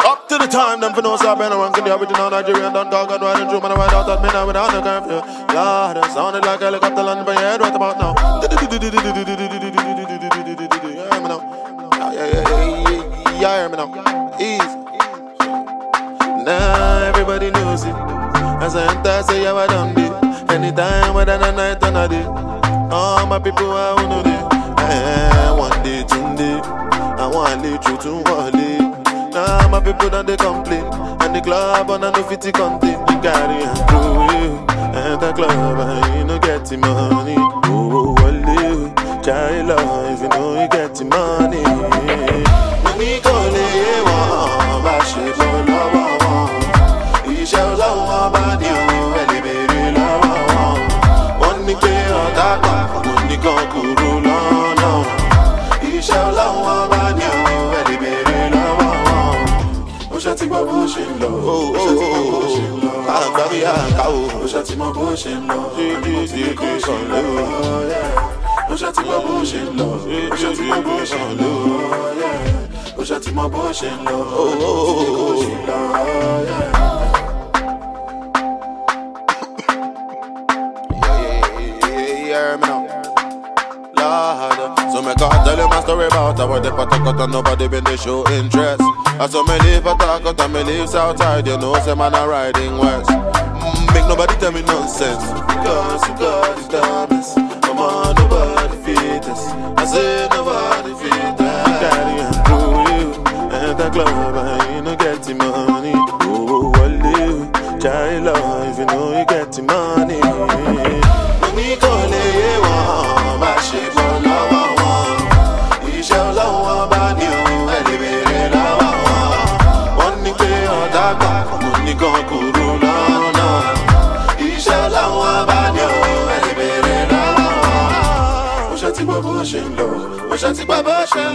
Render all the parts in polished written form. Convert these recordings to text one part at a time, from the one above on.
Up to the time, them for no stop and around the original Nigerian don't talk and riding through, man, I ride out at midnight without no curfew. Lord, it sounded like a helicopter landing by your head right about now. You hear me now? Yeah, hear me now. Easy. Now everybody knows it. As I enter, say how I done it. Anytime, whether the night or the day. All my people are on the day. One day, 2 day. I want to live through one day. Now my people don't they complain. And the club on no 50 content. You carry and through you. And the club and you no get the money. Oh, well, child love if you know you get the money. Money call it one, but she don't love one. He shows out one body, very love one. Money pay on that one, money can't go long. He shows out one body, very love one. Oshati my bullshit low, I'm very hard. Oshati my bullshit low, Oshati my bullshit low, Oshati my bullshit low, yeah. Oshati my bullshit low, yeah, man. Lord, so me can't tell you my story about how the patak and nobody been they show interest. I saw me leave a talk out and me leave Southside, you know, say man a riding west. Make nobody tell me nonsense, because you got the dumbest. Come on, nobody feed us. I say nobody feed us. Carry and through you, and the club and you no get the money. Oh, well, you child love if you know you get the money. Money call it one, but she for love one. He shows out one bad you, and he very love one. Money pay on that back, money can't go roll on. He shows out one bad you, and he very love one. Oshati my bullshit low, Oshati my bullshit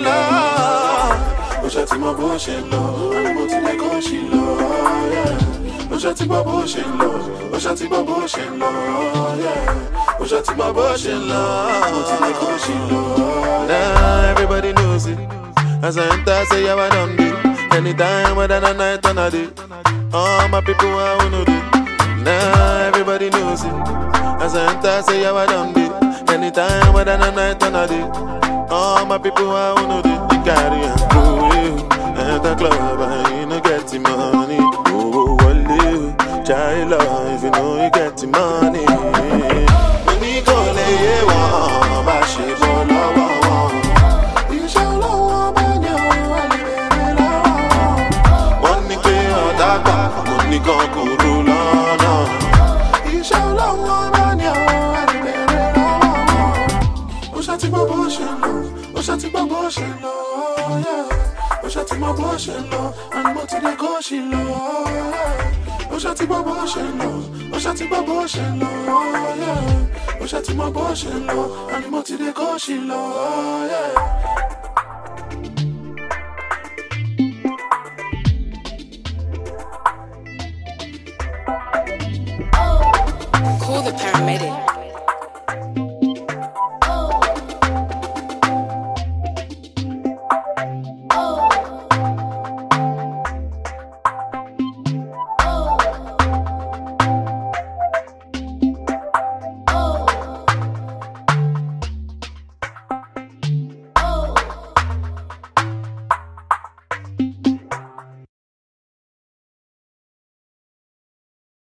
low, Oshati my bullshit low, and I'm to the coachy low, yeah. Oshati my bullshit low, Oshati my bullshit low, yeah. Oshati my bullshit low, I'm to the coachy low. Now everybody knows it. As I enter, say how I done it. Anytime, whether the night or the day. All my people are on the day. Now everybody knows it. As I enter, say how I done it. Anytime, whether the night or the day. All my people are on the day. You carry and through you. And the club and you no get the money. Oh, well, you child love if you know you get the money. Money call it one, but she for love one. You shall love one, you only very love one. Money pay on that back, money can't go roll on. You shall love one, you only very love one. Oshati my bullshit low, Oshati my bullshit low, yeah. Oshati my bullshit low, and I'm to the coachy low, yeah. Oshati my bullshit low, Oshati my bullshit low, yeah. Oshati my bullshit low, and I'm to the coachy low, yeah.